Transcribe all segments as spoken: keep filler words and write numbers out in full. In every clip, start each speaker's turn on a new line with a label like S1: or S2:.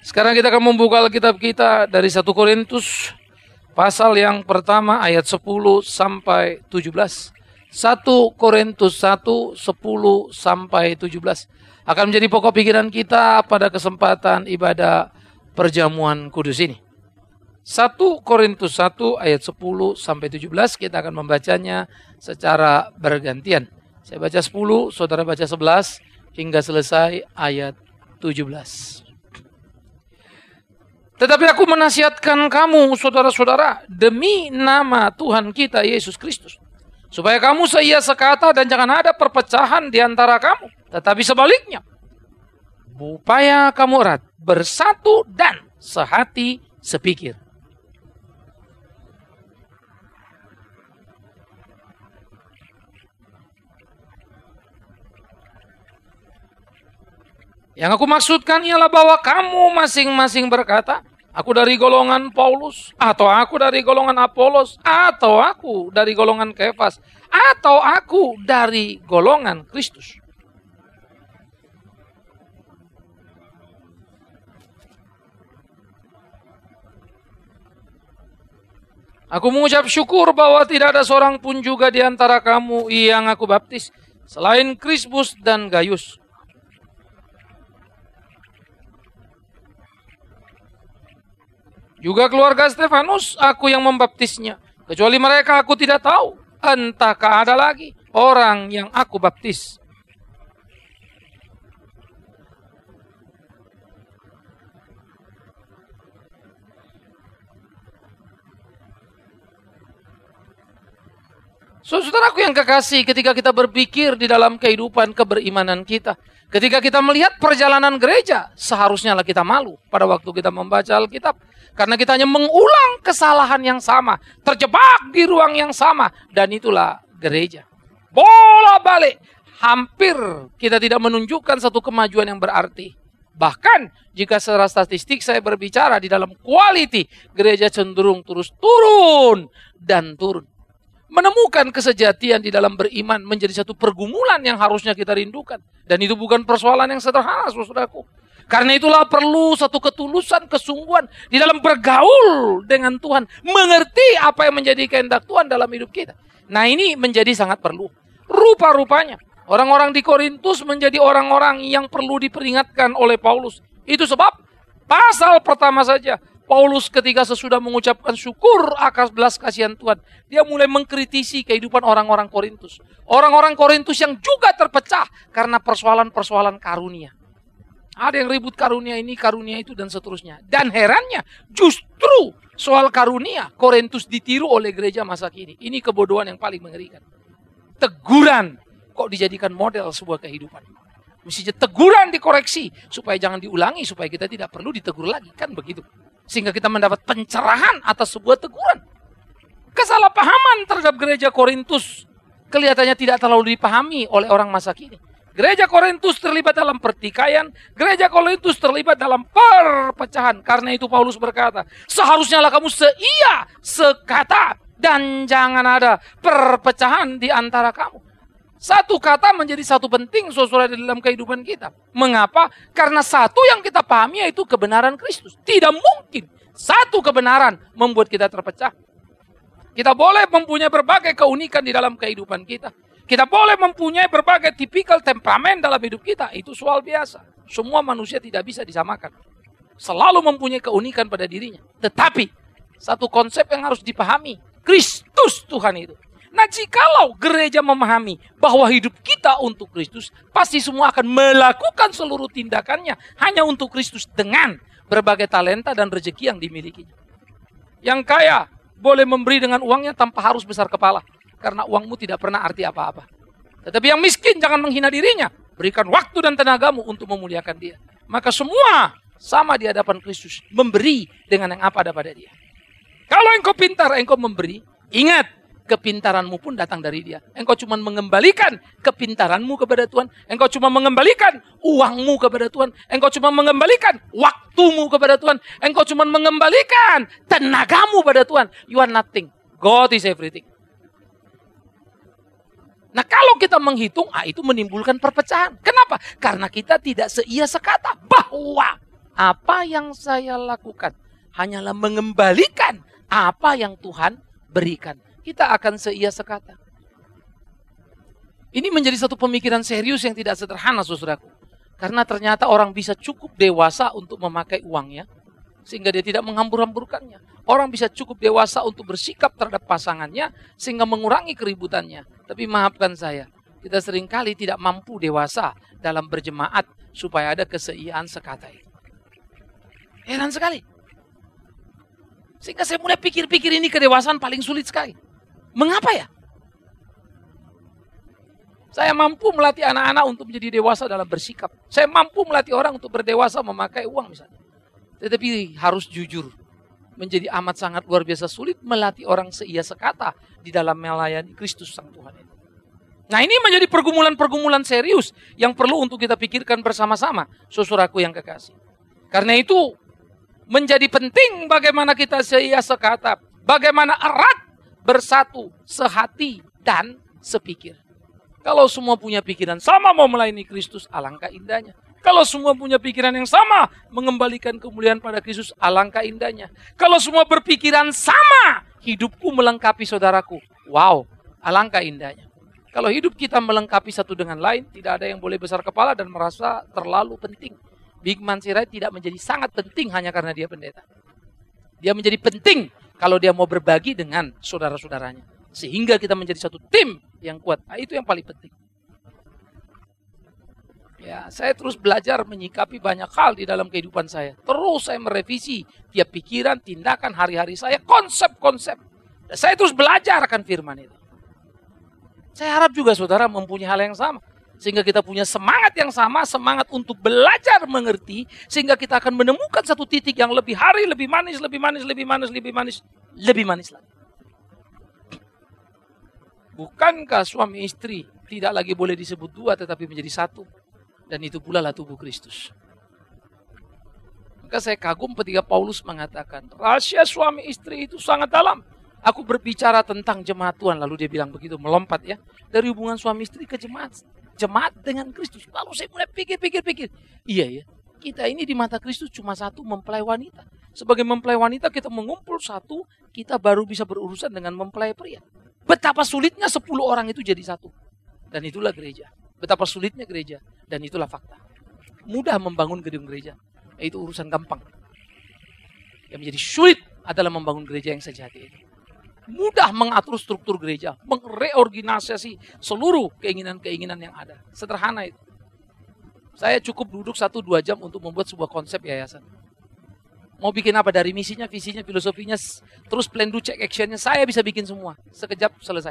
S1: Sekarang kita akan membuka Alkitab kita dari satu Korintus pasal yang pertama ayat sepuluh sampai tujuh belas. satu Korintus satu, sepuluh sampai tujuh belas. Akan menjadi pokok pikiran kita pada kesempatan ibadah perjamuan kudus ini. satu Korintus satu ayat sepuluh sampai tujuh belas, kita akan membacanya secara bergantian. Saya baca sepuluh, saudara baca sebelas hingga selesai ayat tujuh belas. Tetapi aku menasihatkan kamu, saudara-saudara, demi nama Tuhan kita Yesus Kristus, supaya kamu seia sekata dan jangan ada perpecahan di antara kamu. Tetapi sebaliknya, upaya kamu erat, bersatu dan sehati sepikir. Yang aku maksudkan ialah bahwa kamu masing-masing berkata, aku dari golongan Paulus, atau aku dari golongan Apolos, atau aku dari golongan Kefas, atau aku dari golongan Kristus. Aku mengucap syukur bahwa tidak ada seorang pun juga di antara kamu yang aku baptis, selain Krispus dan Gaius. Juga keluarga Stefanus, aku yang membaptisnya. Kecuali mereka aku tidak tahu, entahkah ada lagi orang yang aku baptis. Saudaraku yang kekasih, ketika kita berpikir di dalam kehidupan keberimanan kita, ketika kita melihat perjalanan gereja, seharusnya lah kita malu pada waktu kita membaca Alkitab. Karena kita hanya mengulang kesalahan yang sama, terjebak di ruang yang sama, dan itulah gereja. Bola balik, hampir kita tidak menunjukkan satu kemajuan yang berarti. Bahkan jika secara statistik saya berbicara di dalam quality, gereja cenderung terus turun dan turun. Menemukan kesejatian di dalam beriman menjadi satu pergumulan yang harusnya kita rindukan. Dan itu bukan persoalan yang sederhana, saudaraku. Karena itulah perlu satu ketulusan, kesungguhan di dalam bergaul dengan Tuhan. Mengerti apa yang menjadi kehendak Tuhan dalam hidup kita. Nah, ini menjadi sangat perlu. Rupa-rupanya orang-orang di Korintus menjadi orang-orang yang perlu diperingatkan oleh Paulus. Itu sebab pasal pertama saja, Paulus ketika sesudah mengucapkan syukur atas belas kasihan Tuhan, dia mulai mengkritisi kehidupan orang-orang Korintus. Orang-orang Korintus yang juga terpecah karena persoalan-persoalan karunia. Ada yang ribut karunia ini, karunia itu, dan seterusnya. Dan herannya, justru soal karunia, Korintus ditiru oleh gereja masa kini. Ini kebodohan yang paling mengerikan. Teguran kok dijadikan model sebuah kehidupan. Mestinya teguran dikoreksi, supaya jangan diulangi, supaya kita tidak perlu ditegur lagi. Kan begitu. Sehingga kita mendapat pencerahan atas sebuah teguran. Kesalahpahaman terhadap gereja Korintus kelihatannya tidak terlalu dipahami oleh orang masa kini. Gereja Korintus terlibat dalam pertikaian, gereja Korintus terlibat dalam perpecahan. Karena itu Paulus berkata, seharusnya lah kamu seia, sekata, dan jangan ada perpecahan di antara kamu. Satu kata menjadi satu penting, saudara, di dalam kehidupan kita. Mengapa? Karena satu yang kita pahami yaitu kebenaran Kristus. Tidak mungkin satu kebenaran membuat kita terpecah. Kita boleh mempunyai berbagai keunikan di dalam kehidupan kita. Kita boleh mempunyai berbagai tipikal temperamen dalam hidup kita. Itu soal biasa. Semua manusia tidak bisa disamakan. Selalu mempunyai keunikan pada dirinya. Tetapi, satu konsep yang harus dipahami. Kristus Tuhan itu. Nah, jikalau gereja memahami bahwa hidup kita untuk Kristus, pasti semua akan melakukan seluruh tindakannya hanya untuk Kristus dengan berbagai talenta dan rezeki yang dimilikinya. Yang kaya boleh memberi dengan uangnya tanpa harus besar kepala. Karena uangmu tidak pernah arti apa-apa. Tetapi yang miskin jangan menghina dirinya. Berikan waktu dan tenagamu untuk memuliakan dia. Maka semua sama di hadapan Kristus. Memberi dengan yang apa ada pada dia. Kalau engkau pintar, engkau memberi. Ingat, kepintaranmu pun datang dari dia. Engkau cuma mengembalikan kepintaranmu kepada Tuhan. Engkau cuma mengembalikan uangmu kepada Tuhan. Engkau cuma mengembalikan waktumu kepada Tuhan. Engkau cuma mengembalikan tenagamu pada Tuhan. You are nothing. God is everything. Nah, kalau kita menghitung, ah, itu menimbulkan perpecahan. Kenapa? Karena kita tidak seia sekata bahwa Apa yang saya lakukan hanyalah mengembalikan apa yang Tuhan berikan. Kita akan seia sekata. Ini menjadi satu pemikiran serius yang tidak sederhana, saudaraku. Karena ternyata orang bisa cukup dewasa untuk memakai uangnya, sehingga dia tidak menghambur-hamburkannya. Orang bisa cukup dewasa untuk bersikap terhadap pasangannya, sehingga mengurangi keributannya. Tapi maafkan saya, kita seringkali tidak mampu dewasa dalam berjemaat supaya ada keseiaan sekata itu. Heran sekali. Sehingga saya mulai pikir-pikir ini kedewasaan paling sulit sekali. Mengapa ya? Saya mampu melatih anak-anak untuk menjadi dewasa dalam bersikap. Saya mampu melatih orang untuk berdewasa memakai uang misalnya. Tetapi harus jujur. Menjadi amat sangat luar biasa sulit melatih orang seia sekata di dalam melayani Kristus Sang Tuhan ini. Nah, ini menjadi pergumulan-pergumulan serius yang perlu untuk kita pikirkan bersama-sama, saudaraku yang kekasih. Karena itu menjadi penting bagaimana kita seia sekata, bagaimana erat bersatu, sehati dan sepikir. Kalau semua punya pikiran sama mau melayani Kristus, alangkah indahnya. Kalau semua punya pikiran yang sama mengembalikan kemuliaan pada Kristus, alangkah indahnya. Kalau semua berpikiran sama, hidupku melengkapi saudaraku. Wow, alangkah indahnya. Kalau hidup kita melengkapi satu dengan lain, tidak ada yang boleh besar kepala dan merasa terlalu penting. Bigman Sirait tidak menjadi sangat penting hanya karena dia pendeta. Dia menjadi penting kalau dia mau berbagi dengan saudara-saudaranya. Sehingga kita menjadi satu tim yang kuat. Nah, itu yang paling penting. Ya, saya terus belajar menyikapi banyak hal di dalam kehidupan saya. Terus saya merevisi tiap pikiran, tindakan, hari-hari saya, konsep-konsep. Dan saya terus belajar akan firman itu. Saya harap juga saudara mempunyai hal yang sama. Sehingga kita punya semangat yang sama, semangat untuk belajar mengerti, sehingga kita akan menemukan satu titik yang lebih hari, lebih manis, lebih manis, lebih manis, lebih manis, lebih manis lagi. Bukankah suami istri tidak lagi boleh disebut dua, tetapi menjadi satu? Dan itu pula lah tubuh Kristus. Maka saya kagum ketika Paulus mengatakan, rahasia suami istri itu sangat dalam. Aku berbicara tentang jemaat Tuhan, lalu dia bilang begitu, melompat ya, dari hubungan suami istri ke jemaat. Jemaat dengan Kristus. Lalu saya mulai pikir-pikir-pikir. Iya ya, kita ini di mata Kristus cuma satu, mempelai wanita. Sebagai mempelai wanita kita mengumpul satu, kita baru bisa berurusan dengan mempelai pria. Betapa sulitnya sepuluh orang itu jadi satu. Dan itulah gereja. Betapa sulitnya gereja. Dan itulah fakta. Mudah membangun gedung gereja. Itu urusan gampang. Yang menjadi sulit adalah membangun gereja yang sejati itu. Mudah mengatur struktur gereja, mereorganisasi seluruh keinginan-keinginan yang ada. Sederhana itu. Saya cukup duduk satu dua jam untuk membuat sebuah konsep yayasan. Mau bikin apa dari misinya, visinya, filosofinya, terus plan do check actionnya, saya bisa bikin semua. Sekejap selesai.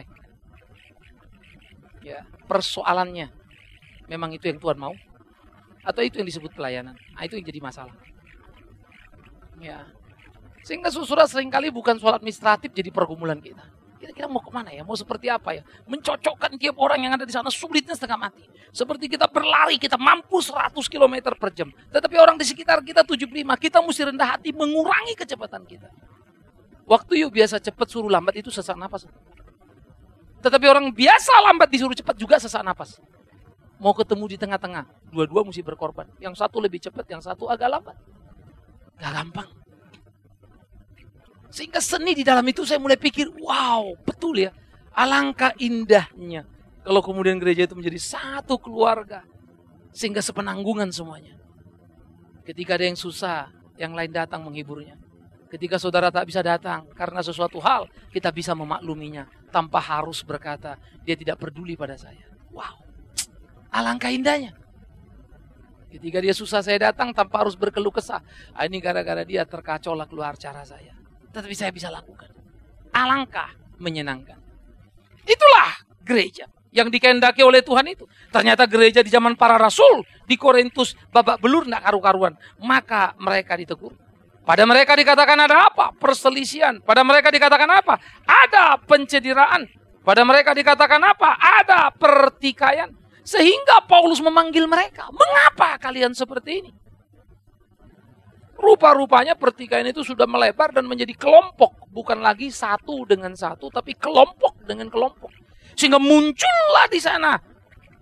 S1: Ya, persoalannya, memang itu yang Tuhan mau? Atau itu yang disebut pelayanan? Nah, itu yang jadi masalah. Ya. Sehingga saudara seringkali bukan soal administratif jadi pergumulan kita. Kira-kira mau kemana ya? Mau seperti apa ya? Mencocokkan tiap orang yang ada di sana sulitnya setengah mati. Seperti kita berlari, kita mampu seratus kilometer per jam. Tetapi orang di sekitar kita tujuh puluh lima, kita mesti rendah hati mengurangi kecepatan kita. Waktu yuk biasa cepat suruh lambat itu sesak napas. Tetapi orang biasa lambat disuruh cepat juga sesak napas. Mau ketemu di tengah-tengah, dua-dua mesti berkorban. Yang satu lebih cepat, yang satu agak lambat. Gak gampang. Sehingga seni di dalam itu saya mulai pikir, wow, betul ya. Alangkah indahnya kalau kemudian gereja itu menjadi satu keluarga. Sehingga sepenanggungan semuanya. Ketika ada yang susah, yang lain datang menghiburnya. Ketika saudara tak bisa datang karena sesuatu hal, kita bisa memakluminya. Tanpa harus berkata, dia tidak peduli pada saya. Wow, alangkah indahnya. Ketika dia susah saya datang tanpa harus berkeluh kesah. Ah, ini gara-gara dia terkacau lah keluar cara saya. Tetapi saya bisa lakukan. Alangkah menyenangkan. Itulah gereja yang dikehendaki oleh Tuhan itu. Ternyata gereja di zaman para rasul di Korintus babak belur tidak karu-karuan. Maka mereka ditegur. Pada mereka dikatakan ada apa? Perselisihan. Pada mereka dikatakan apa? Ada pencederaan. Pada mereka dikatakan apa? Ada pertikaian. Sehingga Paulus memanggil mereka. Mengapa kalian seperti ini? Rupa-rupanya pertikaian itu sudah melebar dan menjadi kelompok. Bukan lagi satu dengan satu, tapi kelompok dengan kelompok. Sehingga muncullah di sana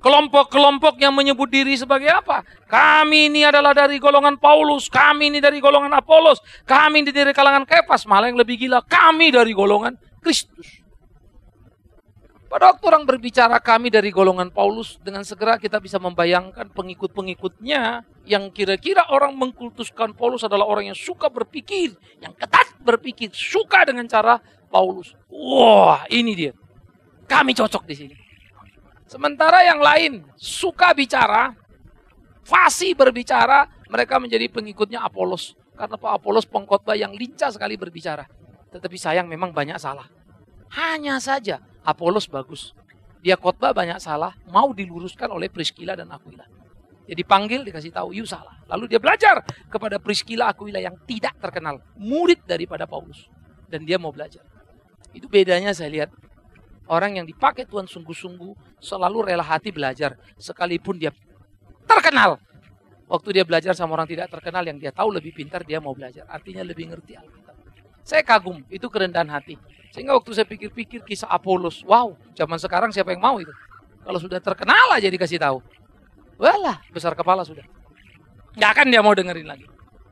S1: Kelompok-kelompok yang menyebut diri sebagai apa? Kami ini adalah dari golongan Paulus, kami ini dari golongan Apolos, kami ini dari kalangan Kefas, malah yang lebih gila, kami dari golongan Kristus. Pada waktu orang berbicara kami dari golongan Paulus, dengan segera kita bisa membayangkan pengikut-pengikutnya yang kira-kira orang mengkultuskan Paulus adalah orang yang suka berpikir, yang ketat berpikir, suka dengan cara Paulus. Wah, ini dia. Kami cocok di sini. Sementara yang lain suka bicara, fasih berbicara, mereka menjadi pengikutnya Apolos. Karena Pak Apolos pengkhotbah yang lincah sekali berbicara. Tetapi sayang memang banyak salah. Hanya saja Apolos bagus. Dia khotbah banyak salah, mau diluruskan oleh Priscilla dan Aquila. Dia dipanggil, dikasih tahu, you salah. Lalu dia belajar kepada Priscilla, Aquila yang tidak terkenal. Murid daripada Paulus. Dan dia mau belajar. Itu bedanya saya lihat. Orang yang dipakai Tuhan sungguh-sungguh selalu rela hati belajar. Sekalipun dia terkenal. Waktu dia belajar sama orang tidak terkenal yang dia tahu lebih pintar, dia mau belajar. Artinya lebih ngerti Alkitab. Saya kagum, itu kerendahan hati. Sehingga waktu saya pikir-pikir kisah Apolos, wow, zaman sekarang siapa yang mau itu? Kalau sudah terkenal aja dikasih tahu. Walah, besar kepala sudah. Nggak akan dia mau dengerin lagi.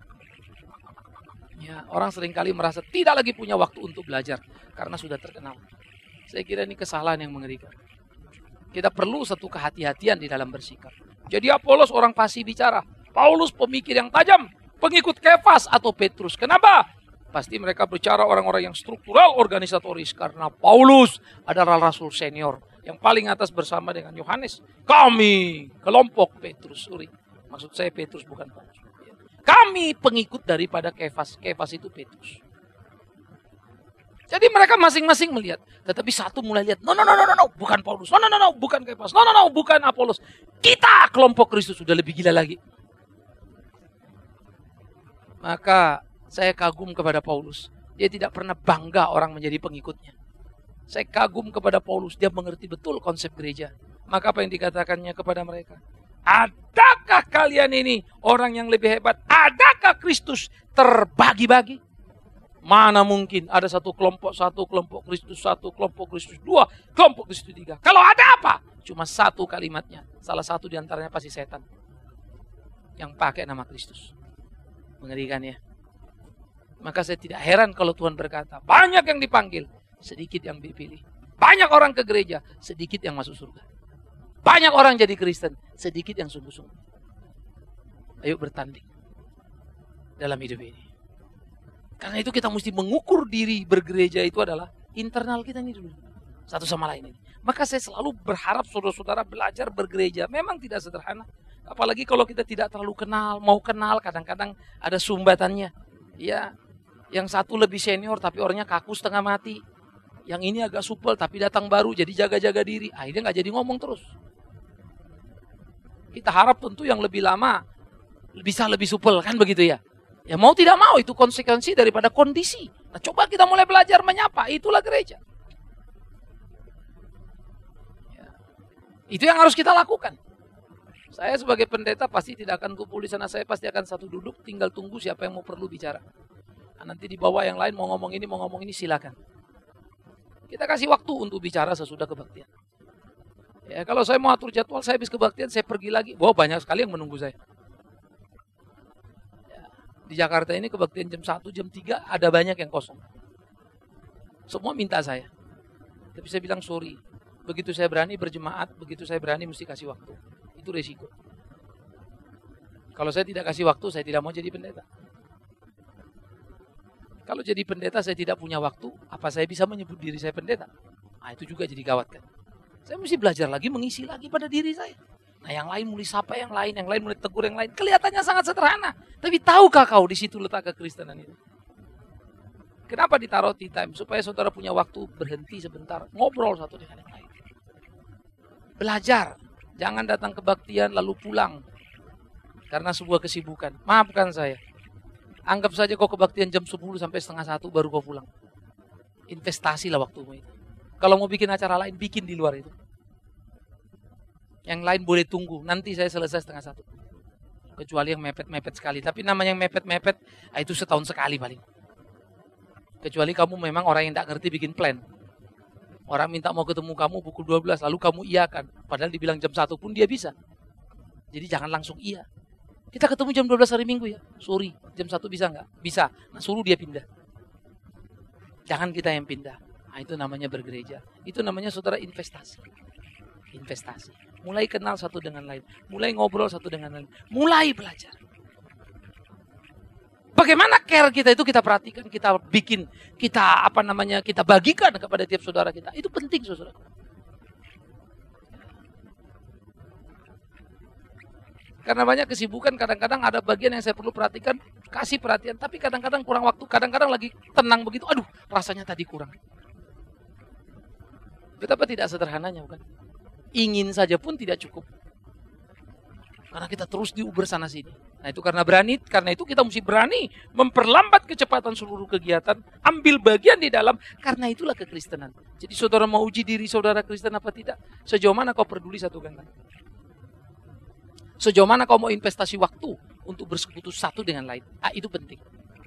S1: Ya, orang seringkali merasa tidak lagi punya waktu untuk belajar karena sudah terkenal. Saya kira ini kesalahan yang mengerikan. Kita perlu satu kehati-hatian di dalam bersikap. Jadi Apolos orang fasih bicara. Paulus pemikir yang tajam. Pengikut Kefas atau Petrus. Kenapa? Pasti mereka bicara orang-orang yang struktural organisatoris. Karena Paulus adalah rasul senior. Yang paling atas bersama dengan Yohanes. Kami kelompok Petrus. Sorry. Maksud saya Petrus bukan Paulus. Kami pengikut daripada Kefas. Kefas itu Petrus. Jadi mereka masing-masing melihat. Tetapi satu mulai lihat, no, no, no, no, no, bukan Paulus. No, no, no, no, bukan Kefas. No, no, no, bukan Apolos. Kita kelompok Kristus sudah lebih gila lagi. Maka saya kagum kepada Paulus. Dia tidak pernah bangga orang menjadi pengikutnya. Saya kagum kepada Paulus. Dia mengerti betul konsep gereja. Maka apa yang dikatakannya kepada mereka? Adakah kalian ini orang yang lebih hebat? Adakah Kristus terbagi-bagi? Mana mungkin ada satu kelompok, satu kelompok Kristus, satu kelompok Kristus, dua kelompok Kristus, tiga. Kalau ada apa? Cuma satu kalimatnya. Salah satu diantaranya pasti setan. Yang pakai nama Kristus. Mengerikan ya. Maka saya tidak heran kalau Tuhan berkata, banyak yang dipanggil, sedikit yang dipilih. Banyak orang ke gereja, sedikit yang masuk surga. Banyak orang jadi Kristen, sedikit yang sungguh-sungguh. Ayo bertanding dalam hidup ini. Karena itu kita mesti mengukur diri bergereja itu adalah internal kita ini dulu. Satu sama lain ini. Maka saya selalu berharap saudara-saudara belajar bergereja. Memang tidak sederhana. Apalagi kalau kita tidak terlalu kenal, mau kenal kadang-kadang ada sumbatannya. Ya, yang satu lebih senior tapi orangnya kaku setengah mati. Yang ini agak supel tapi datang baru jadi jaga-jaga diri. Akhirnya nggak jadi ngomong terus. Kita harap tentu yang lebih lama bisa lebih supel kan begitu ya. Ya mau tidak mau itu konsekuensi daripada kondisi. Nah coba kita mulai belajar menyapa, itulah gereja. Ya. Itu yang harus kita lakukan. Saya sebagai pendeta pasti tidak akan kumpul di sana, saya pasti akan satu duduk, tinggal tunggu siapa yang mau perlu bicara. Nah, nanti di bawah yang lain mau ngomong ini, mau ngomong ini silakan. Kita kasih waktu untuk bicara sesudah kebaktian. Ya kalau saya mau atur jadwal, saya habis kebaktian, saya pergi lagi. Wow banyak sekali yang menunggu saya. Di Jakarta ini kebaktian jam satu, jam tiga ada banyak yang kosong. Semua minta saya. Tapi saya bilang sorry. Begitu saya berani berjemaat, begitu saya berani mesti kasih waktu. Itu resiko. Kalau saya tidak kasih waktu, saya tidak mau jadi pendeta. Kalau jadi pendeta saya tidak punya waktu, apa saya bisa menyebut diri saya pendeta? Nah itu juga jadi gawat kan. Saya mesti belajar lagi, mengisi lagi pada diri saya. Nah yang lain mulai sapa yang lain, yang lain mulai tegur yang lain. Kelihatannya sangat sederhana. Tapi tahukah kau di situ letak kekristenan itu? Kenapa ditaruh tea time? Supaya saudara punya waktu berhenti sebentar. Ngobrol satu dengan yang lain. Belajar. Jangan datang kebaktian lalu pulang. Karena sebuah kesibukan. Maafkan saya. Anggap saja kau kebaktian jam sepuluh sampai setengah satu baru kau pulang. Investasilah waktumu itu. Kalau mau bikin acara lain, bikin di luar itu. Yang lain boleh tunggu, nanti saya selesai setengah satu. Kecuali yang mepet-mepet sekali. Tapi namanya yang mepet-mepet, itu setahun sekali paling. Kecuali kamu memang orang yang tidak ngerti bikin plan. Orang minta mau ketemu kamu pukul dua belas, lalu kamu iyakan. Padahal dibilang jam satu pun dia bisa. Jadi jangan langsung iya. Kita ketemu jam dua belas hari Minggu ya. Sorry, jam satu bisa nggak? Bisa. Nah, suruh dia pindah. Jangan kita yang pindah. Nah, itu namanya bergereja. Itu namanya saudara investasi. Investasi. Mulai kenal satu dengan lain. Mulai ngobrol satu dengan lain. Mulai belajar. Bagaimana care kita itu kita perhatikan, kita bikin, kita apa namanya, kita bagikan kepada tiap saudara kita. Itu penting, saudara. Karena banyak kesibukan, kadang-kadang ada bagian yang saya perlu perhatikan, kasih perhatian, tapi kadang-kadang kurang waktu, kadang-kadang lagi tenang begitu, aduh, rasanya tadi kurang. Betapa tidak sederhananya, bukan? Ingin saja pun tidak cukup. Karena kita terus diuber sana sini. Nah itu karena berani, karena itu kita mesti berani memperlambat kecepatan seluruh kegiatan, ambil bagian di dalam, karena itulah kekristenan. Jadi saudara mau uji diri saudara Kristen apa tidak? Sejauh mana kau peduli satu dengan lain? Sejauh mana kau mau investasi waktu untuk bersekutu satu dengan lain? Ah, itu penting.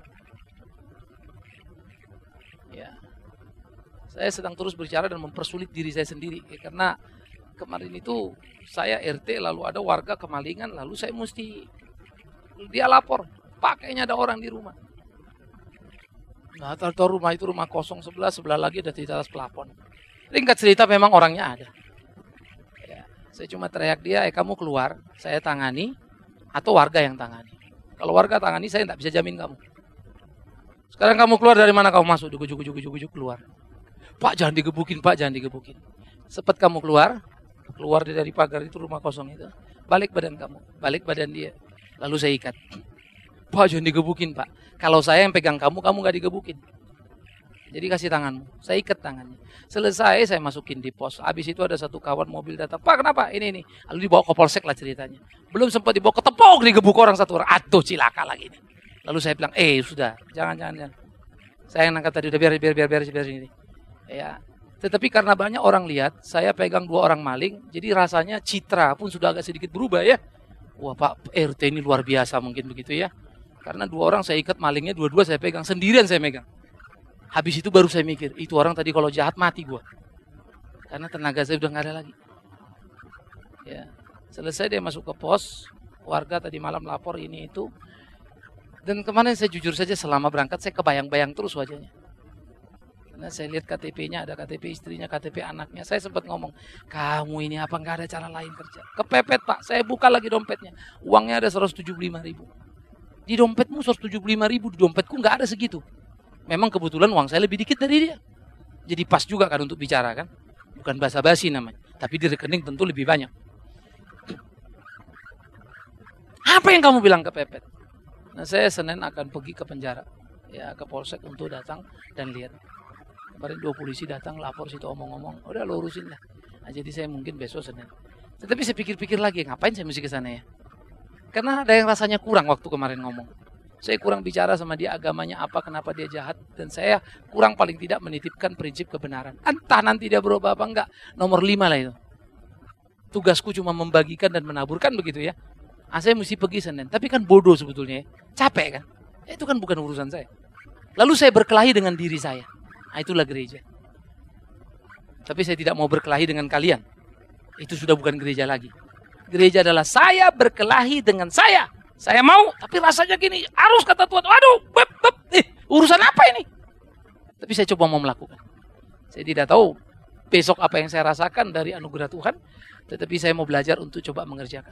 S1: Ya, saya sedang terus berbicara dan mempersulit diri saya sendiri, ya, karena kemarin itu saya R T, lalu ada warga kemalingan, lalu saya mesti, dia lapor, Pak kayaknya ada orang di rumah. Nah, tahu rumah itu rumah kosong sebelah, sebelah lagi ada di atas pelapon. Ringkat cerita memang orangnya ada. Ya, saya cuma teriak dia, eh kamu keluar, saya tangani, atau warga yang tangani. Kalau warga tangani, saya tidak bisa jamin kamu. Sekarang kamu keluar dari mana kamu masuk, dugu-dugu-dugu-dugu keluar. Pak jangan digebukin, Pak jangan digebukin. Cepat kamu keluar, keluar dari pagar itu rumah kosong itu. Balik badan kamu, balik badan dia. Lalu saya ikat. Pak jangan digebukin, Pak. Kalau saya yang pegang kamu, kamu gak digebukin. Jadi kasih tanganmu. Saya ikat tangannya. Selesai saya masukin di pos. Habis itu ada satu kawan mobil datang. Pak kenapa? Ini ini. Lalu dibawa ke polsek lah ceritanya. Belum sempat dibawa ke tepok, digebuk orang satu orang. Aduh cilaka lagi ini. Lalu saya bilang, eh sudah, jangan jangan jangan. Saya yang nangkat tadi udah biar biar biar biar biar ini. Ya. Tetapi karena banyak orang lihat, saya pegang dua orang maling, jadi rasanya citra pun sudah agak sedikit berubah ya. Wah Pak R T ini luar biasa mungkin begitu ya. Karena dua orang saya ikat malingnya, dua-dua saya pegang, sendirian saya megang. Habis itu baru saya mikir, itu orang tadi kalau jahat mati gua. Karena tenaga saya udah nggak ada lagi. Ya, selesai dia masuk ke pos, warga tadi malam lapor ini itu. Dan kemarin saya jujur saja selama berangkat saya kebayang-bayang terus wajahnya. Karena saya lihat K T P-nya, ada K T P istrinya, K T P anaknya. Saya sempat ngomong, kamu ini apa nggak ada cara lain kerja? Kepepet Pak, saya buka lagi dompetnya. Uangnya ada seratus tujuh puluh lima ribu. Di dompetmu seratus tujuh puluh lima ribu, di dompetku nggak ada segitu. Memang kebetulan uang saya lebih dikit dari dia. Jadi pas juga kan untuk bicara kan. Bukan basa-basi namanya. Tapi di rekening tentu lebih banyak. Apa yang kamu bilang kepepet? Nah saya Senin akan pergi ke penjara. Ya ke polsek untuk datang dan lihat. Kemarin dua polisi datang lapor situ omong-omong, udah lo urusin lah. Nah, jadi saya mungkin besok Senin. Tetapi saya pikir-pikir lagi, ngapain saya mesti ke sana ya? Karena ada yang rasanya kurang waktu kemarin ngomong. Saya kurang bicara sama dia agamanya apa, kenapa dia jahat. Dan saya kurang paling tidak menitipkan prinsip kebenaran. Entah nanti dia berubah apa enggak. Nomor lima lah itu. Tugasku cuma membagikan dan menaburkan begitu ya. Nah, saya mesti pergi Senin. Tapi kan bodoh sebetulnya ya. Capek kan? Itu kan bukan urusan saya. Lalu saya berkelahi dengan diri saya. Nah, itulah gereja. Tapi saya tidak mau berkelahi dengan kalian. Itu sudah bukan gereja lagi. Gereja adalah saya berkelahi dengan saya. Saya mau, tapi rasanya gini, harus kata Tuhan. Waduh, bep, bep, eh, urusan apa ini? Tapi saya coba mau melakukan. Saya tidak tahu besok apa yang saya rasakan dari anugerah Tuhan. Tetapi saya mau belajar untuk coba mengerjakan.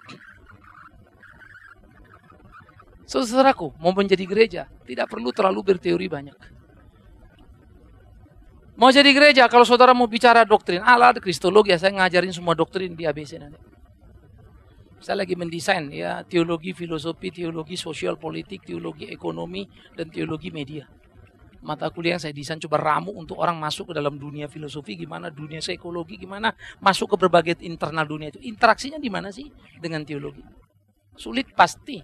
S1: Saudaraku, mau menjadi gereja, tidak perlu terlalu berteori banyak. Mau jadi gereja, kalau saudara mau bicara doktrin, ala kristologi, ya saya ngajarin semua doktrin di A B C nanti. Saya lagi mendesain ya teologi, filosofi, teologi sosial politik, teologi ekonomi, dan teologi media. Mata kuliah yang saya desain coba ramu untuk orang masuk ke dalam dunia filosofi, gimana dunia psikologi, gimana masuk ke berbagai internal dunia itu. Interaksinya di mana sih dengan teologi? Sulit pasti.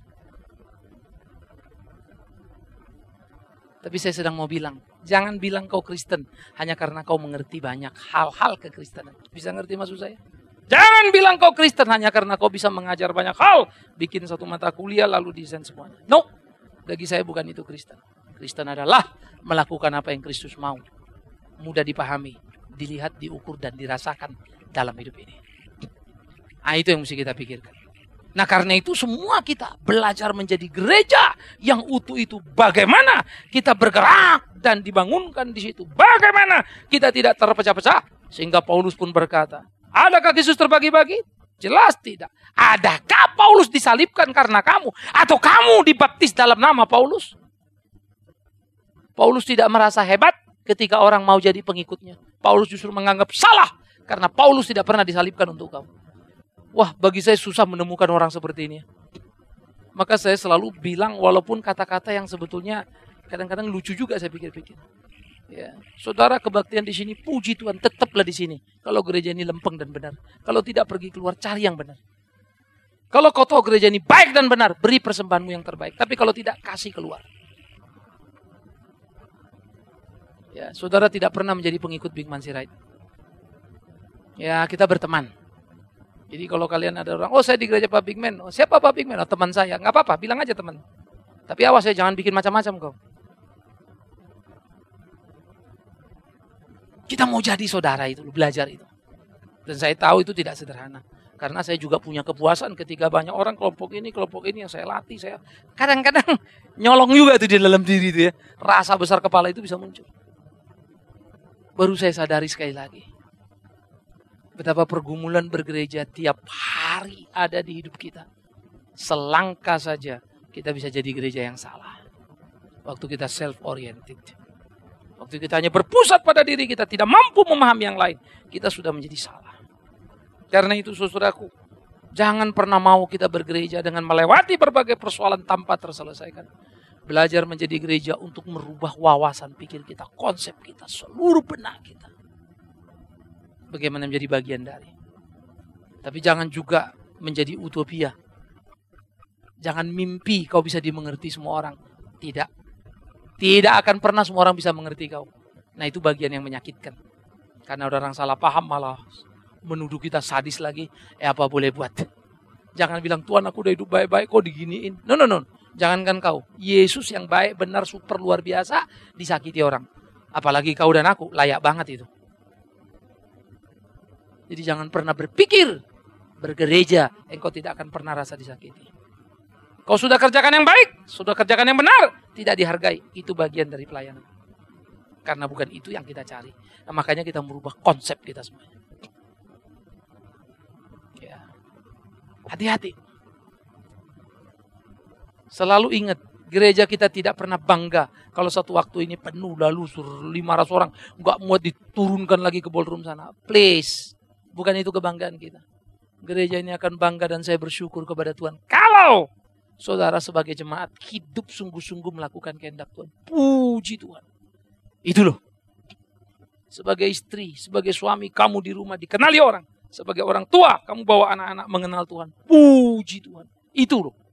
S1: Tapi saya sedang mau bilang, jangan bilang kau Kristen hanya karena kau mengerti banyak hal-hal kekristenan. Bisa ngerti maksud saya? Jangan bilang kau Kristen hanya karena kau bisa mengajar banyak hal. Bikin satu mata kuliah lalu desain semuanya. No, bagi saya bukan itu Kristen. Kristen adalah melakukan apa yang Kristus mau. Mudah dipahami, dilihat, diukur, dan dirasakan dalam hidup ini. Nah, itu yang mesti kita pikirkan. Nah, karena itu semua kita belajar menjadi gereja yang utuh itu. Bagaimana kita bergerak dan dibangunkan di situ. Bagaimana kita tidak terpecah-pecah. Sehingga Paulus pun berkata, adakah Kristus terbagi-bagi? Jelas tidak. Adakah Paulus disalibkan karena kamu? Atau kamu dibaptis dalam nama Paulus? Paulus tidak merasa hebat ketika orang mau jadi pengikutnya. Paulus justru menganggap salah karena Paulus tidak pernah disalibkan untuk kamu. Wah, bagi saya susah menemukan orang seperti ini. Maka saya selalu bilang, walaupun kata-kata yang sebetulnya kadang-kadang lucu juga saya pikir-pikir. Ya, saudara, kebaktian di sini, puji Tuhan, tetaplah di sini. Kalau gereja ini lempeng dan benar. Kalau tidak, pergi keluar, cari yang benar. Kalau kau tahu gereja ini baik dan benar, beri persembahanmu yang terbaik. Tapi kalau tidak, kasih keluar. Ya, saudara tidak pernah menjadi pengikut Big Man Sirait. Ya, kita berteman. Jadi kalau kalian ada orang, oh saya di gereja Pak Big Man. Oh, siapa Pak Big Man? Oh, teman saya. Nggak apa-apa, bilang aja teman. Tapi awas ya, jangan bikin macam-macam kau. Kita mau jadi saudara itu, belajar itu. Dan saya tahu itu tidak sederhana. Karena saya juga punya kepuasan ketika banyak orang kelompok ini, kelompok ini yang saya latih. Saya kadang-kadang nyolong juga tuh di dalam diri itu ya. Rasa besar kepala itu bisa muncul. Baru saya sadari sekali lagi. Betapa pergumulan bergereja tiap hari ada di hidup kita. Selangkah saja kita bisa jadi gereja yang salah. Waktu kita self-oriented. Waktu kita hanya berpusat pada diri kita, tidak mampu memahami yang lain. Kita sudah menjadi salah. Karena itu saudaraku, jangan pernah mau kita bergereja dengan melewati berbagai persoalan tanpa terselesaikan. Belajar menjadi gereja untuk merubah wawasan pikir kita, konsep kita, seluruh benak kita. Bagaimana menjadi bagian dari. Tapi jangan juga menjadi utopia. Jangan mimpi kau bisa dimengerti semua orang. Tidak. Tidak akan pernah semua orang bisa mengerti kau. Nah, itu bagian yang menyakitkan. Karena orang salah paham malah menuduh kita sadis lagi. Eh apa boleh buat. Jangan bilang, Tuhan aku udah hidup baik-baik kok diginiin. No, no, no. Jangankan kau. Yesus yang baik, benar, super luar biasa disakiti orang. Apalagi kau dan aku, layak banget itu. Jadi jangan pernah berpikir bergereja, engkau tidak akan pernah rasa disakiti. Kau sudah kerjakan yang baik, sudah kerjakan yang benar, tidak dihargai. Itu bagian dari pelayanan. Karena bukan itu yang kita cari. Nah, makanya kita merubah konsep kita semuanya. Ya. Hati-hati. Selalu ingat, gereja kita tidak pernah bangga. Kalau satu waktu ini penuh, lalu lima ratus orang, nggak muat diturunkan lagi ke ballroom sana. Please. Bukan itu kebanggaan kita. Gereja ini akan bangga dan saya bersyukur kepada Tuhan. Kalau saudara sebagai jemaat hidup sungguh-sungguh melakukan kehendak Tuhan. Puji Tuhan. Itu loh. Sebagai istri, sebagai suami, kamu di rumah dikenali orang. Sebagai orang tua, kamu bawa anak-anak mengenal Tuhan. Puji Tuhan. Itu loh.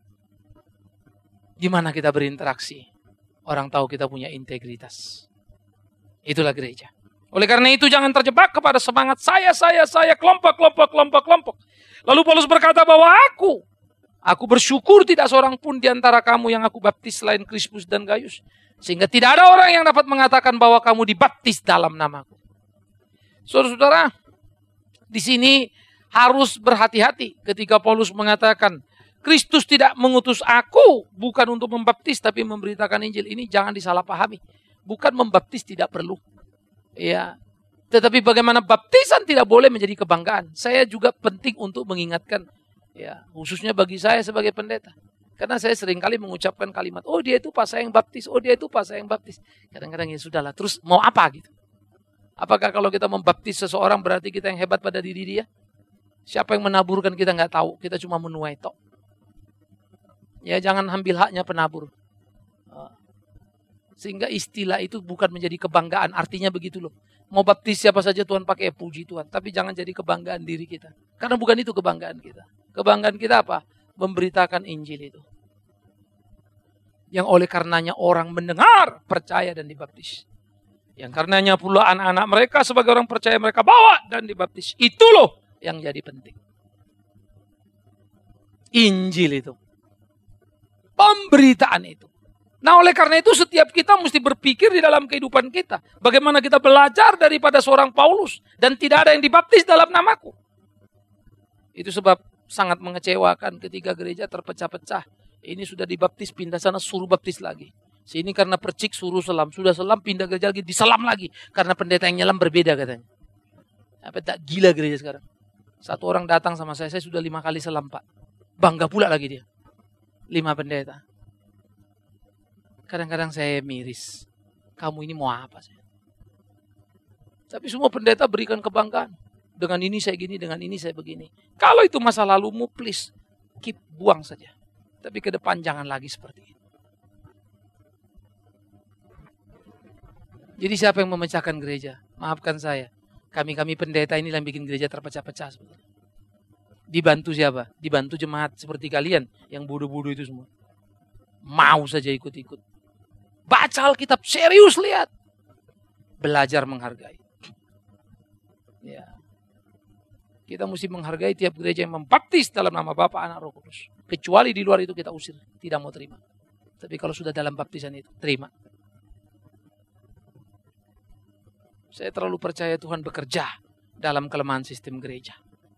S1: Di mana kita berinteraksi. Orang tahu kita punya integritas. Itulah gereja. Oleh karena itu jangan terjebak kepada semangat saya, saya, saya, kelompok, kelompok, kelompok, kelompok. Lalu Paulus berkata bahwa aku, aku bersyukur tidak seorang pun di antara kamu yang aku baptis selain Krispus dan Gaius. Sehingga tidak ada orang yang dapat mengatakan bahwa kamu dibaptis dalam namaku. Saudara-saudara, di sini harus berhati-hati ketika Paulus mengatakan, Kristus tidak mengutus aku bukan untuk membaptis tapi memberitakan Injil. Ini jangan disalahpahami. Bukan membaptis tidak perlu. Ya, tetapi bagaimana baptisan tidak boleh menjadi kebanggaan. Saya juga penting untuk mengingatkan, ya, khususnya bagi saya sebagai pendeta. Karena saya seringkali mengucapkan kalimat, oh dia itu pas saya yang baptis, oh dia itu pas saya yang baptis. Kadang-kadang ya sudahlah, terus mau apa gitu? Apakah kalau kita membaptis seseorang berarti kita yang hebat pada diri dia? Siapa yang menaburkan kita nggak tahu, kita cuma menuai tok. Ya jangan ambil haknya penabur. Sehingga istilah itu bukan menjadi kebanggaan. Artinya begitu loh. Mau baptis siapa saja Tuhan pakai, puji Tuhan. Tapi jangan jadi kebanggaan diri kita. Karena bukan itu kebanggaan kita. Kebanggaan kita apa? Memberitakan Injil itu. Yang oleh karenanya orang mendengar, percaya dan dibaptis. Yang karenanya pula anak-anak mereka sebagai orang percaya mereka bawa dan dibaptis. Itu loh yang jadi penting. Injil itu. Pemberitaan itu. Nah oleh karena itu setiap kita mesti berpikir di dalam kehidupan kita. Bagaimana kita belajar daripada seorang Paulus. Dan tidak ada yang dibaptis dalam namaku. Itu sebab sangat mengecewakan ketika gereja terpecah-pecah. Ini sudah dibaptis, pindah sana, suruh baptis lagi. Sini karena percik, suruh selam. Sudah selam, pindah gereja lagi, diselam lagi. Karena pendeta yang nyelam berbeda katanya. Apa tak gila gereja sekarang. Satu orang datang sama saya, saya sudah lima kali selam Pak. Bangga pula lagi dia. Lima pendeta. Kadang-kadang saya miris. Kamu ini mau apa sih? Tapi semua pendeta berikan kebanggaan. Dengan ini saya gini, dengan ini saya begini. Kalau itu masa lalumu, please keep, buang saja. Tapi ke depan jangan lagi seperti itu. Jadi siapa yang memecahkan gereja? Maafkan saya. Kami-kami pendeta ini yang bikin gereja terpecah-pecah sebetulnya. Dibantu siapa? Dibantu jemaat seperti kalian yang bodoh-bodoh itu semua. Mau saja ikut-ikut. Baca Alkitab, serius lihat. Belajar menghargai. Ya. Kita mesti menghargai tiap gereja yang membaptis dalam nama Bapa, Anak, Roh Kudus. Kecuali di luar itu kita usir, tidak mau terima. Tapi kalau sudah dalam baptisan itu, terima. Saya terlalu percaya Tuhan bekerja dalam kelemahan sistem gereja.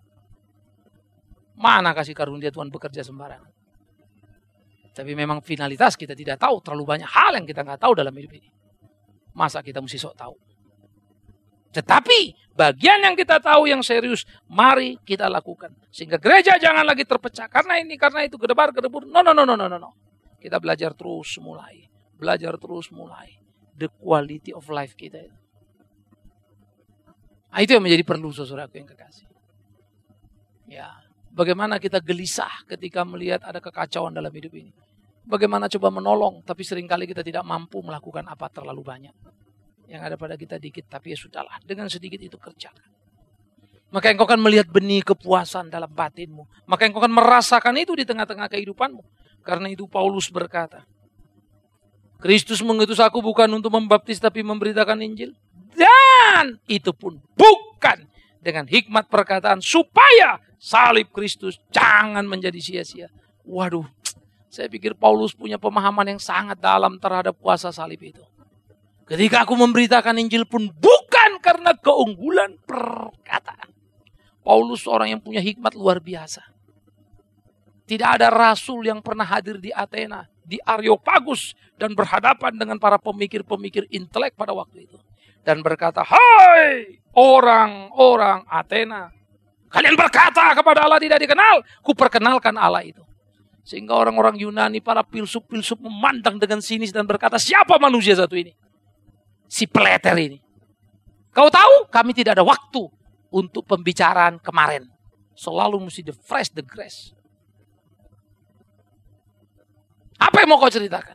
S1: Mana kasih karunia Tuhan bekerja sembarangan. Tapi memang finalitas kita tidak tahu. Terlalu banyak hal yang kita nggak tahu dalam hidup ini. Masa kita mesti sok tahu. Tetapi bagian yang kita tahu yang serius, mari kita lakukan. Sehingga gereja jangan lagi terpecah. Karena ini, karena itu, kedebar, kedebur. No, no, no, no, no, no. Kita belajar terus mulai. Belajar terus mulai. The quality of life kita itu. Nah, itu yang menjadi perlu saudaraku yang kekasih. Ya, bagaimana kita gelisah ketika melihat ada kekacauan dalam hidup ini. Bagaimana coba menolong, tapi seringkali kita tidak mampu melakukan apa terlalu banyak. Yang ada pada kita dikit, tapi ya sudahlah. Dengan sedikit itu kerjakan. Maka engkau akan melihat benih kepuasan dalam batinmu. Maka engkau akan merasakan itu di tengah-tengah kehidupanmu. Karena itu Paulus berkata, Kristus mengutus aku bukan untuk membaptis, tapi memberitakan Injil. Dan itu pun bukan dengan hikmat perkataan, supaya salib Kristus jangan menjadi sia-sia. Waduh, saya pikir Paulus punya pemahaman yang sangat dalam terhadap kuasa salib itu. Ketika aku memberitakan Injil pun bukan karena keunggulan perkataan. Paulus seorang yang punya hikmat luar biasa. Tidak ada rasul yang pernah hadir di Athena, di Areopagus, dan berhadapan dengan para pemikir-pemikir intelek pada waktu itu. Dan berkata, hai orang-orang Athena, kalian berkata kepada Allah tidak dikenal, ku perkenalkan Allah itu. Sehingga orang-orang Yunani, para filsuf-filsuf memandang dengan sinis dan berkata, siapa manusia satu ini? Si peleter ini. Kau tahu, kami tidak ada waktu untuk pembicaraan kemarin. Selalu mesti the fresh, the grace. Apa yang mau kau ceritakan?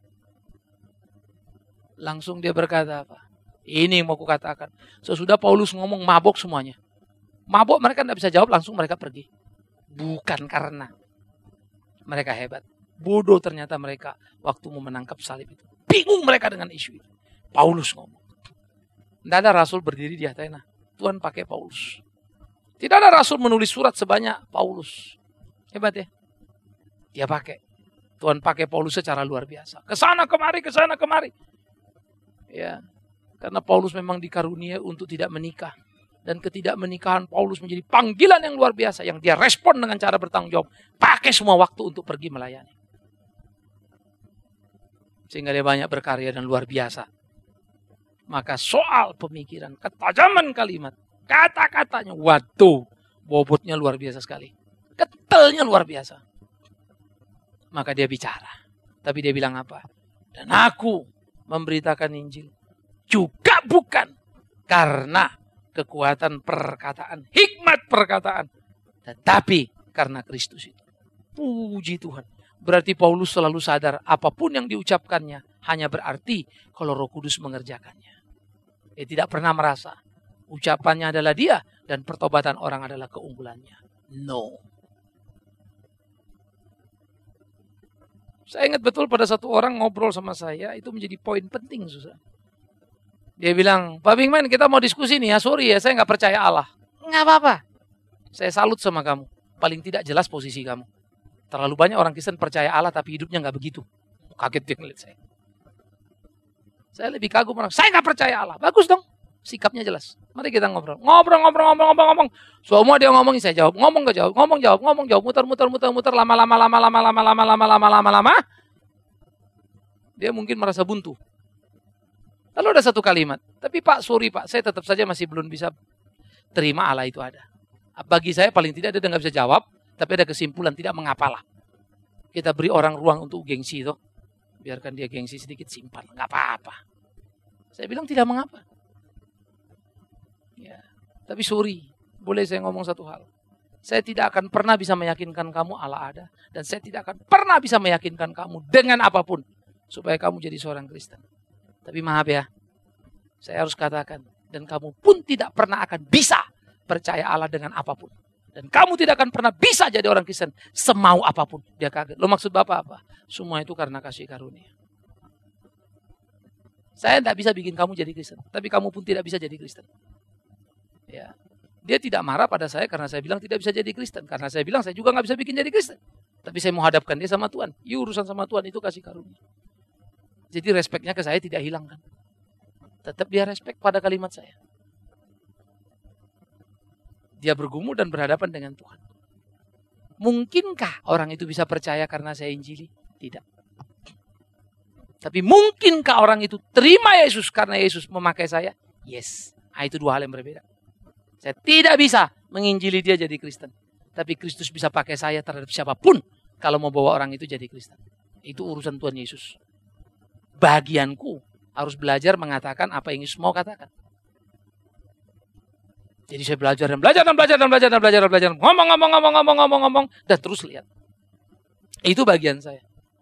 S1: Langsung dia berkata apa? Ini yang mau ku katakan. Sesudah Paulus ngomong, mabok semuanya. Mabok mereka tidak bisa jawab, langsung mereka pergi. Bukan karena mereka hebat. Bodoh ternyata mereka waktu mau menangkap salib itu. Bingung mereka dengan isu itu. Paulus ngomong. Tidak ada rasul berdiri di Athena. Tuhan pakai Paulus. Tidak ada rasul menulis surat sebanyak Paulus. Hebat ya. Dia pakai. Tuhan pakai Paulus secara luar biasa. Kesana kemari, kesana kemari. Ya. Karena Paulus memang dikarunia untuk tidak menikah. Dan ketidakmenikahan Paulus menjadi panggilan yang luar biasa. Yang dia respon dengan cara bertanggung jawab. Pakai semua waktu untuk pergi melayani. Sehingga dia banyak berkarya dan luar biasa. Maka soal pemikiran, ketajaman kalimat, kata-katanya, waduh, bobotnya luar biasa sekali. Ketelnya luar biasa. Maka dia bicara. Tapi dia bilang apa? Dan aku memberitakan Injil. Juga bukan karena kekuatan perkataan, hikmat perkataan. Tetapi karena Kristus itu. Puji Tuhan. Berarti Paulus selalu sadar apapun yang diucapkannya hanya berarti kalau Roh Kudus mengerjakannya. Dia tidak pernah merasa ucapannya adalah dia dan pertobatan orang adalah keunggulannya. No. Saya ingat betul pada satu orang ngobrol sama saya, itu menjadi poin penting, susah. Dia bilang, Pak Bingman, kita mau diskusi nih ya, sorry ya, saya nggak percaya Allah. Nggak apa-apa. Saya salut sama kamu. Paling tidak jelas posisi kamu. Terlalu banyak orang Kristen percaya Allah tapi hidupnya nggak begitu. Kaget dia ngeliat saya. Saya lebih kagum orang, saya nggak percaya Allah. Bagus dong, sikapnya jelas. Mari kita ngobrol. Ngobrol, ngobrol, ngobrol, ngobrol, ngomong. Semua dia ngomongin, saya jawab. Ngomong gak jawab, ngomong jawab, ngomong jawab. Muter, muter, muter, muter. Lama, lama, lama, lama, lama, lama, lama, lama, lama, lama. Dia mungkin merasa buntu. Lalu ada satu kalimat. Tapi Pak, sorry Pak, saya tetap saja masih belum bisa terima Allah itu ada. Bagi saya paling tidak dia nggak bisa jawab. Tapi ada kesimpulan, tidak mengapalah. Kita beri orang ruang untuk gengsi itu. Biarkan dia gengsi sedikit, simpan. Nggak apa-apa. Saya bilang tidak mengapa. Ya, tapi sorry, boleh saya ngomong satu hal. Saya tidak akan pernah bisa meyakinkan kamu Allah ada. Dan saya tidak akan pernah bisa meyakinkan kamu dengan apapun. Supaya kamu jadi seorang Kristen. Tapi maaf ya, saya harus katakan. Dan kamu pun tidak pernah akan bisa percaya Allah dengan apapun. Dan kamu tidak akan pernah bisa jadi orang Kristen semau apapun. Dia kaget. Lo maksud Bapak apa? Semua itu karena kasih karunia. Saya tidak bisa bikin kamu jadi Kristen. Tapi kamu pun tidak bisa jadi Kristen. Ya. Dia tidak marah pada saya karena saya bilang tidak bisa jadi Kristen. Karena saya bilang saya juga nggak bisa bikin jadi Kristen. Tapi saya mau hadapkan dia sama Tuhan. Ya, urusan sama Tuhan itu kasih karunia. Jadi respeknya ke saya tidak hilang kan. Tetap dia respek pada kalimat saya. Dia bergumul dan berhadapan dengan Tuhan. Mungkinkah orang itu bisa percaya karena saya injili? Tidak. Tapi mungkinkah orang itu terima Yesus karena Yesus memakai saya? Yes. Nah, itu dua hal yang berbeda. Saya tidak bisa menginjili dia jadi Kristen. Tapi Kristus bisa pakai saya terhadap siapapun kalau mau bawa orang itu jadi Kristen. Itu urusan Tuhan Yesus. Bagianku harus belajar mengatakan apa yang Yesus mau katakan. Jadi saya belajar dan belajar dan belajar dan belajar dan belajar dan belajar. Ngomong, ngomong, ngomong, ngomong, ngomong, ngomong. Dan terus lihat. Itu bagian saya.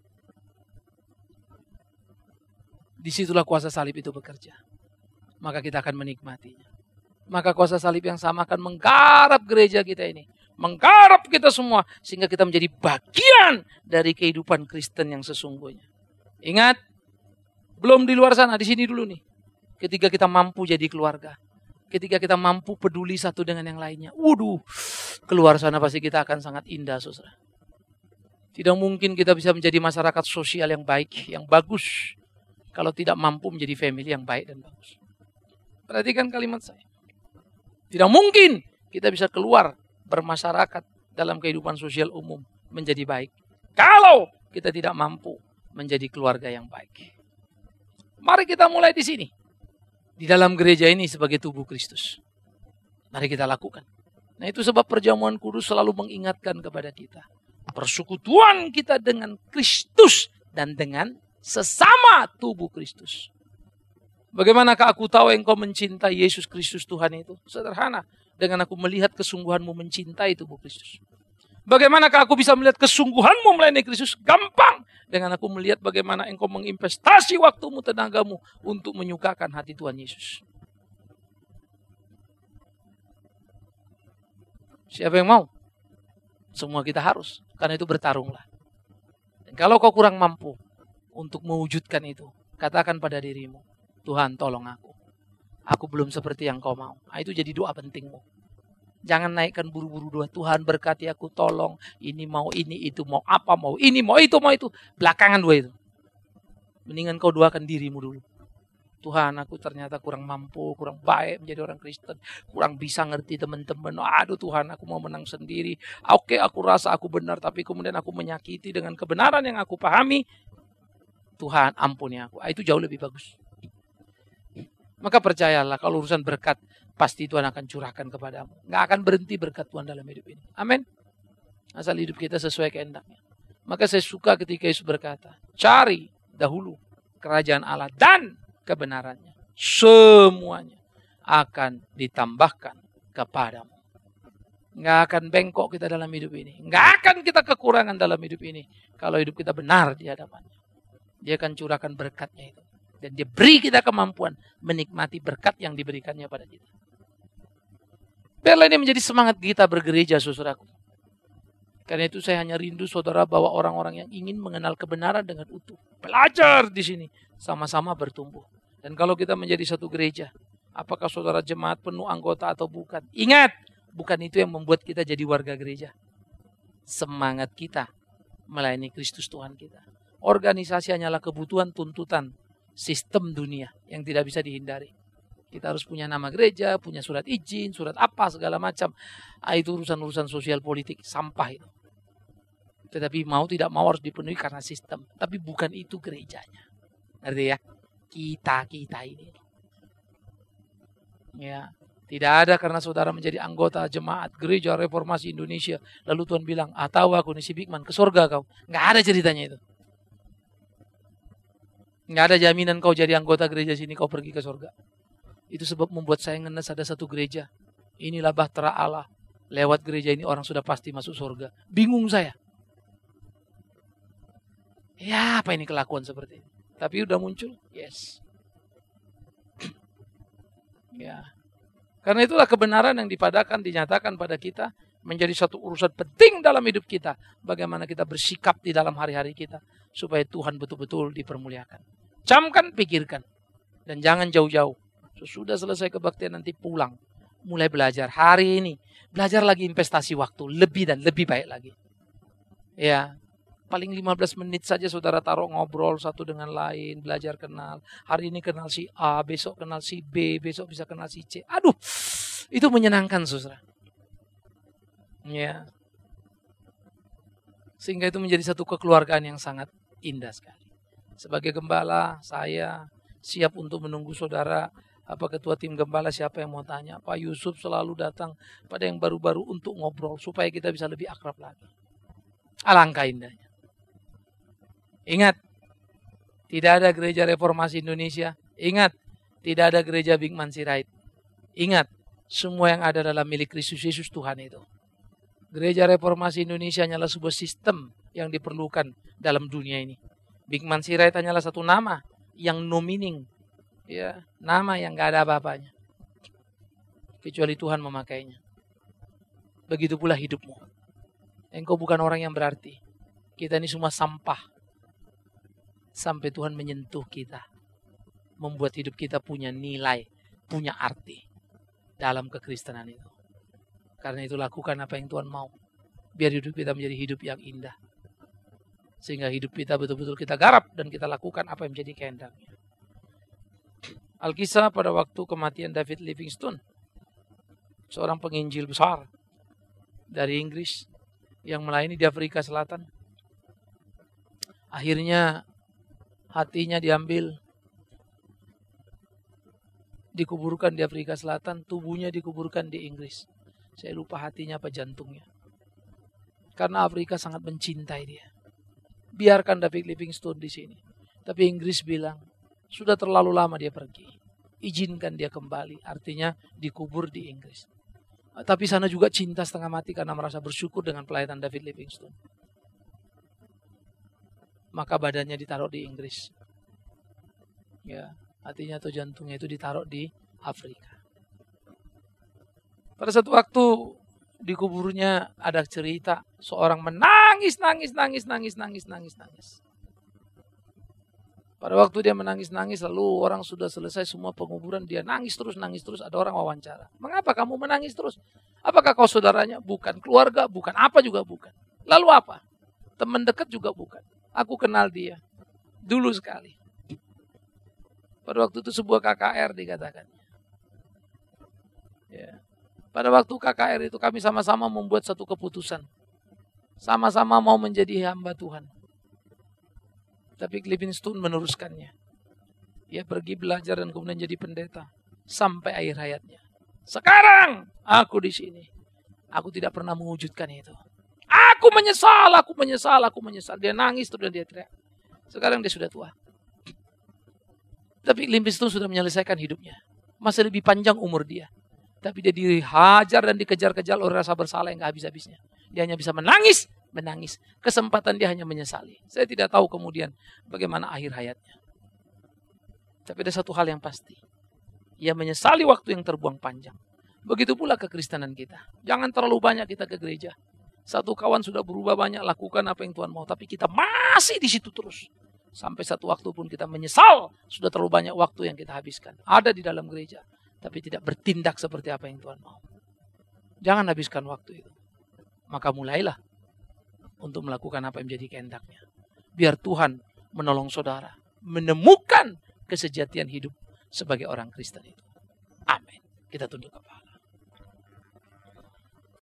S1: Disitulah kuasa salib itu bekerja. Maka kita akan menikmatinya. Maka kuasa salib yang sama akan menggarap gereja kita ini. Menggarap kita semua. Sehingga kita menjadi bagian dari kehidupan Kristen yang sesungguhnya. Ingat. Belum di luar sana, di sini dulu nih. Ketika kita mampu jadi keluarga. Ketika kita mampu peduli satu dengan yang lainnya. Waduh, keluar sana pasti kita akan sangat indah, saudara. Tidak mungkin kita bisa menjadi masyarakat sosial yang baik, yang bagus. Kalau tidak mampu menjadi family yang baik dan bagus. Perhatikan kalimat saya. Tidak mungkin kita bisa keluar bermasyarakat dalam kehidupan sosial umum menjadi baik. Kalau kita tidak mampu menjadi keluarga yang baik. Mari kita mulai di sini. Di dalam gereja ini sebagai tubuh Kristus. Mari kita lakukan. Nah itu sebab perjamuan kudus selalu mengingatkan kepada kita. Persekutuan kita dengan Kristus dan dengan sesama tubuh Kristus. Bagaimanakah aku tahu engkau mencintai Yesus Kristus Tuhan itu? Sederhana. Dengan aku melihat kesungguhanmu mencintai tubuh Kristus. Bagaimanakah aku bisa melihat kesungguhanmu melayani Kristus? Gampang. Dengan aku melihat bagaimana engkau menginvestasi waktumu, tenagamu untuk menyukakan hati Tuhan Yesus. Siapa yang mau? Semua kita harus. Karena itu bertarunglah. Dan kalau kau kurang mampu untuk mewujudkan itu, katakan pada dirimu, Tuhan tolong aku. Aku belum seperti yang kau mau. Nah, itu jadi doa pentingmu. Jangan naikkan buru-buru doa. Tuhan berkati aku, tolong. Ini mau, ini, itu. Mau apa, mau ini, mau itu, mau itu. Belakangan doa itu. Mendingan kau doakan dirimu dulu. Tuhan, aku ternyata kurang mampu, kurang baik menjadi orang Kristen. Kurang bisa ngerti teman-teman. Aduh Tuhan, aku mau menang sendiri. Oke, aku rasa aku benar. Tapi kemudian aku menyakiti dengan kebenaran yang aku pahami. Tuhan, ampuni aku. Itu jauh lebih bagus. Maka percayalah, kalau urusan berkat, pasti Tuhan akan curahkan kepadamu. Nggak akan berhenti berkat Tuhan dalam hidup ini. Amin. Asal hidup kita sesuai kehendaknya. Maka saya suka ketika Yesus berkata, cari dahulu kerajaan Allah dan kebenarannya. Semuanya akan ditambahkan kepadamu. Nggak akan bengkok kita dalam hidup ini. Nggak akan kita kekurangan dalam hidup ini. Kalau hidup kita benar di hadapannya. Dia akan curahkan berkatnya itu. Dan dia beri kita kemampuan menikmati berkat yang diberikannya pada kita. Biarlah ini menjadi semangat kita bergereja, saudaraku. Karena itu saya hanya rindu saudara bahwa orang-orang yang ingin mengenal kebenaran dengan utuh. Belajar di sini. Sama-sama bertumbuh. Dan kalau kita menjadi satu gereja. Apakah saudara jemaat penuh anggota atau bukan? Ingat, bukan itu yang membuat kita jadi warga gereja. Semangat kita melayani Kristus Tuhan kita. Organisasi hanyalah kebutuhan tuntutan sistem dunia yang tidak bisa dihindari. Kita harus punya nama gereja, punya surat izin, surat apa, segala macam. Ah, itu urusan-urusan sosial politik, sampah itu. Tetapi mau tidak mau harus dipenuhi karena sistem. Tapi bukan itu gerejanya. Ngerti ya? Kita-kita ini. Ya. Tidak ada karena saudara menjadi anggota jemaat Gereja Reformasi Indonesia. Lalu Tuhan bilang, ah tahu aku nih si Bigman, ke surga kau. Nggak ada ceritanya itu. Nggak ada jaminan kau jadi anggota gereja sini, kau pergi ke surga. Itu sebab membuat saya ngenes ada satu gereja. Inilah bahtera Allah. Lewat gereja ini orang sudah pasti masuk surga. Bingung saya. Ya apa ini kelakuan seperti ini. Tapi udah muncul, yes. Ya. Karena itulah kebenaran yang dipadakan, dinyatakan pada kita menjadi satu urusan penting dalam hidup kita. Bagaimana kita bersikap di dalam hari-hari kita. Supaya Tuhan betul-betul dipermuliakan. Camkan, pikirkan. Dan jangan jauh-jauh. Sudah selesai kebaktian nanti pulang. Mulai belajar. Hari ini. Belajar lagi investasi waktu. Lebih dan lebih baik lagi. Ya. Paling lima belas menit saja saudara taruh ngobrol satu dengan lain. Belajar kenal. Hari ini kenal si A. Besok kenal si B. Besok bisa kenal si C. Aduh. Itu menyenangkan saudara. Ya. Sehingga itu menjadi satu kekeluargaan yang sangat indah sekali. Sebagai gembala, saya siap untuk menunggu saudara. Apa ketua tim gembala siapa yang mau tanya. Pak Yusuf selalu datang pada yang baru-baru untuk ngobrol. Supaya kita bisa lebih akrab lagi. Alangkah indahnya. Ingat, tidak ada gereja reformasi Indonesia. Ingat, tidak ada gereja Bigman Sirait. Ingat, semua yang ada dalam milik Kristus Yesus Tuhan itu. Gereja reformasi Indonesia hanyalah sebuah sistem yang diperlukan dalam dunia ini. Bigman Sirait hanyalah satu nama yang no meaning. Ya, nama yang gak ada apa-apanya. Kecuali Tuhan memakainya. Begitu pula hidupmu. Engkau bukan orang yang berarti. Kita ini semua sampah. Sampai Tuhan menyentuh kita. Membuat hidup kita punya nilai, punya arti. Dalam kekristenan itu. Karena itu lakukan apa yang Tuhan mau. Biar hidup kita menjadi hidup yang indah. Sehingga hidup kita betul-betul kita garap. Dan kita lakukan apa yang menjadi kehendaknya. Alkisah pada waktu kematian David Livingstone. Seorang penginjil besar. Dari Inggris. Yang melayani di Afrika Selatan. Akhirnya hatinya diambil, dikuburkan di Afrika Selatan, tubuhnya dikuburkan di Inggris. Saya lupa hatinya apa jantungnya. Karena Afrika sangat mencintai dia. Biarkan David Livingstone di sini. Tapi Inggris bilang, sudah terlalu lama dia pergi. Izinkan dia kembali. Artinya dikubur di Inggris. Tapi sana juga cinta setengah mati karena merasa bersyukur dengan pelayanan David Livingstone. Maka badannya ditaruh di Inggris. Ya, hatinya atau jantungnya itu ditaruh di Afrika. Pada satu waktu di kuburnya ada cerita seorang menangis, nangis, nangis, nangis, nangis, nangis, nangis. Pada waktu dia menangis-nangis, lalu orang sudah selesai semua penguburan, dia nangis terus, nangis terus. Ada orang wawancara. Mengapa kamu menangis terus? Apakah kau saudaranya? Bukan. Keluarga? Bukan. Apa juga bukan. Lalu apa? Teman dekat juga bukan. Aku kenal dia. Dulu sekali. Pada waktu itu sebuah K K R dikatakannya. Ya. Pada waktu K K R itu kami sama-sama membuat satu keputusan. Sama-sama mau menjadi hamba Tuhan. Tapi Livingstone meneruskannya. Dia pergi belajar dan kemudian jadi pendeta. Sampai akhir hayatnya. Sekarang aku di sini. Aku tidak pernah mewujudkan itu. Aku menyesal, aku menyesal, aku menyesal. Dia nangis terus dia teriak. Sekarang dia sudah tua. Tapi Livingstone sudah menyelesaikan hidupnya. Masih lebih panjang umur dia. Tapi dia dihajar dan dikejar-kejar oleh rasa bersalah yang gak habis-habisnya. Dia hanya bisa menangis, menangis. Kesempatan dia hanya menyesali. Saya tidak tahu kemudian bagaimana akhir hayatnya. Tapi ada satu hal yang pasti. Ia menyesali waktu yang terbuang panjang. Begitu pula kekristenan kita. Jangan terlalu banyak kita ke gereja. Satu kawan sudah berubah banyak, lakukan apa yang Tuhan mau. Tapi kita masih di situ terus. Sampai satu waktu pun kita menyesal. Sudah terlalu banyak waktu yang kita habiskan. Ada di dalam gereja. Tapi tidak bertindak seperti apa yang Tuhan mau. Jangan habiskan waktu itu. Maka mulailah untuk melakukan apa yang menjadi kehendaknya. Biar Tuhan menolong saudara menemukan kesejatian hidup sebagai orang Kristen itu. Amin. Kita tunduk kepala.